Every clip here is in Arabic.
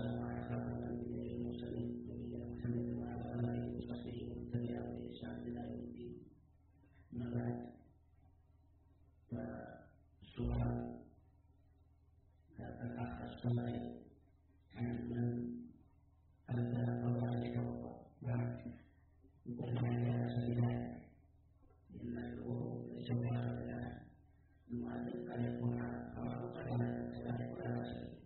والسلام على خاتم الأنبياء والمرسلين نبينا محمد وعلى آله وصحبه ومن تبعهم بإحسان إلى يوم الدين. أما بعد، فالسؤال الأخ السائل عن من أدى أو عليه وضوء يقول هذا سبيل إن الوضوء ليس بهذا المؤلف قد يكون أو قد يكون لا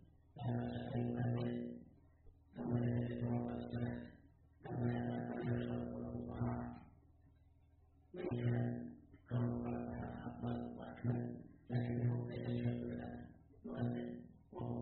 سبيل كما يتوقع الصلاة كما يتوقع الطهارة وإذا توقع أفضل وأكمل لكنه ليس يشهد له يؤذن وهو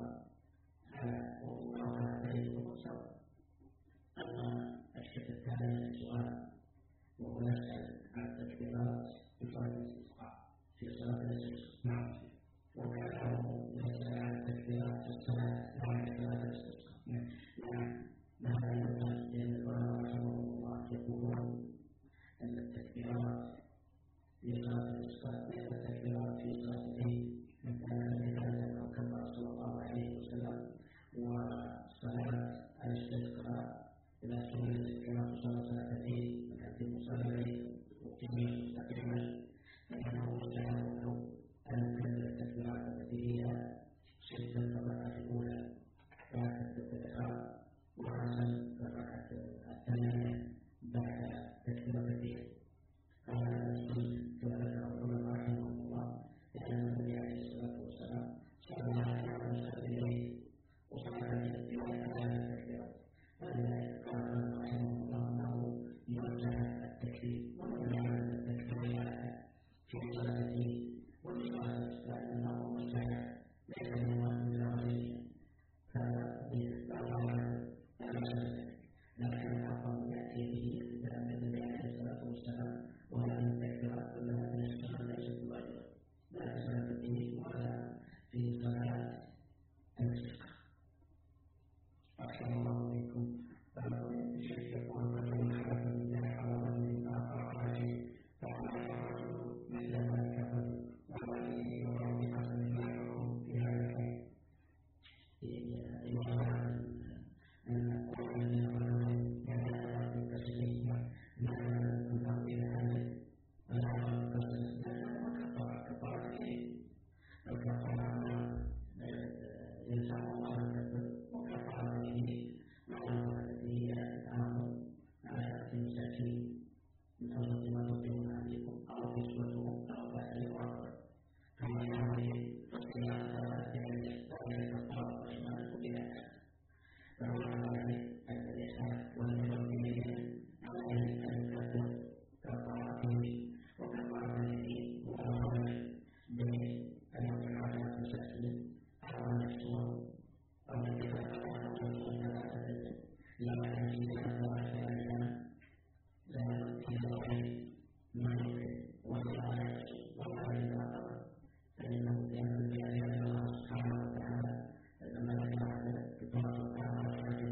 عليه سواء. أما الشيء الثاني من السؤال وهو يسأل عن التكبيرات في صلاة الاستسقاء في صلاة الاستسقاء وكأنه يسأل عن التكبيرات في الصلاة بعد صلاة الاستسقاء. هذا يقال لأن العلماء رحمهم الله يقولون أن التكبيرات في صلاة الاستسقاء مثل التكبيرات في صلاة العيد كما كبر صلى الله عليه وسلم. وصلاة الاستسقاء إذا سئل الإمام صلى صلاة العيد وكانت المصلي العيد مقيما مستقيما فإنه يستحب له أن يكمل التكبيرات التي هي 6 الركعة الأولى بعد التكبيرات وحسن الركعة الثانية بعد تكبيرتين. قال كما ذكر العلماء رحمهم الله لأن النبي عليه الصلاة والسلام صلى على صلاة العيد وصلى على التكبيرات. ولذلك قال رحمه الله أنه يرجع التكبير ويرجع التكبير في صلاة العيد وفي صلاة الاستسقاء أنه مستحب ليس من الغير لكن الأقوم يأتي به كلام النبي عليه الصلاة والسلام وهذه التكبيرات كلها تشتغل ليست بواجبة لا في صلاة العيد ولا في صلاة الاستسقاء. أحسن الله عليكم. الشيخ يقول من حدث من حرام من آخر مثل ما كفر وعليه ورب حسن معه في هذا أن القرآن يقول يتعرض التسليم نحن نقضي هذا ولا وكفر به الكفارة يلزم الله وكفر به معلومة التي هي التعامل على المساكين من أرض ما تطيعون عليكم أو كسوتهم أو بأس وعقر كما ينبغي تصديق صلاة ذلك الطرف وإيمانه بها فهو ذلك الإحسان والمتوكلين عليه أن يكون كفارته وكفارته وكفارته بأن يكون المساكين أو نفسهم أو لما يجب أن الله لا يمكن مالك والعالم والعالم فإنه كان بأن الله سبحانه وتعالى لما كان بطاقة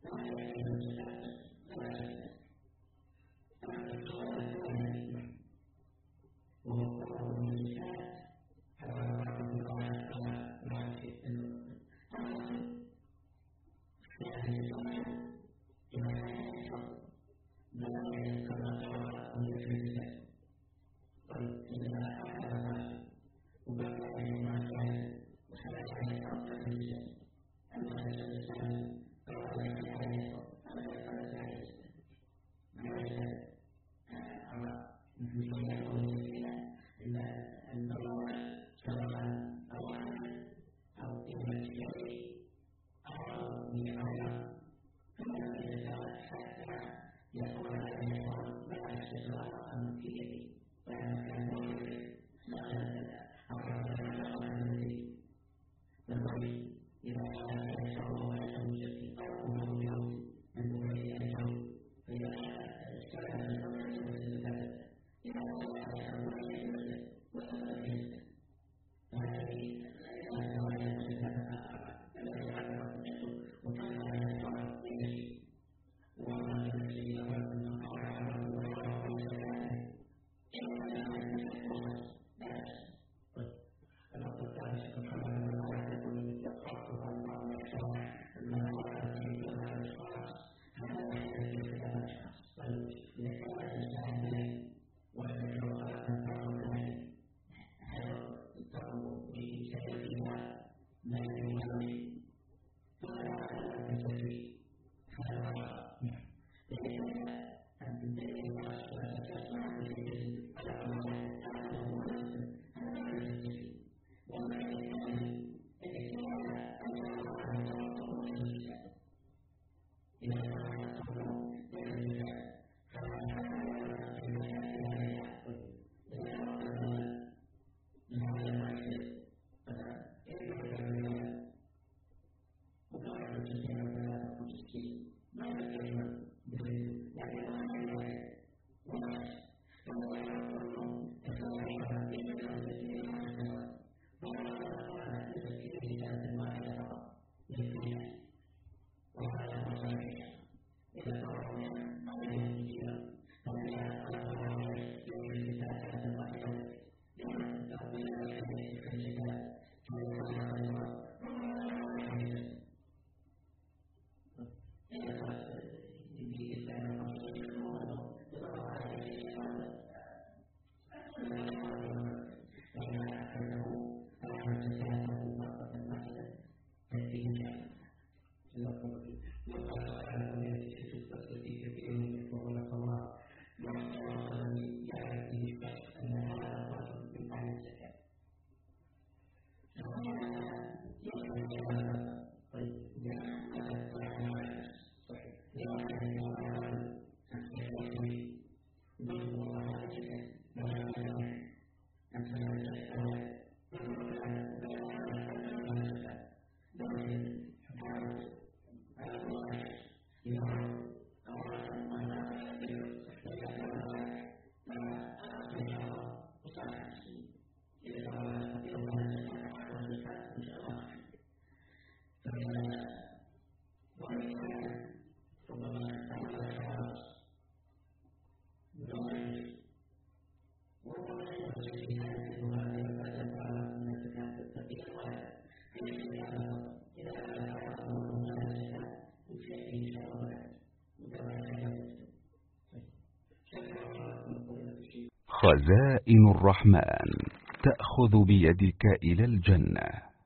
خزائن الرحمن تأخذ بيدك إلى الجنة.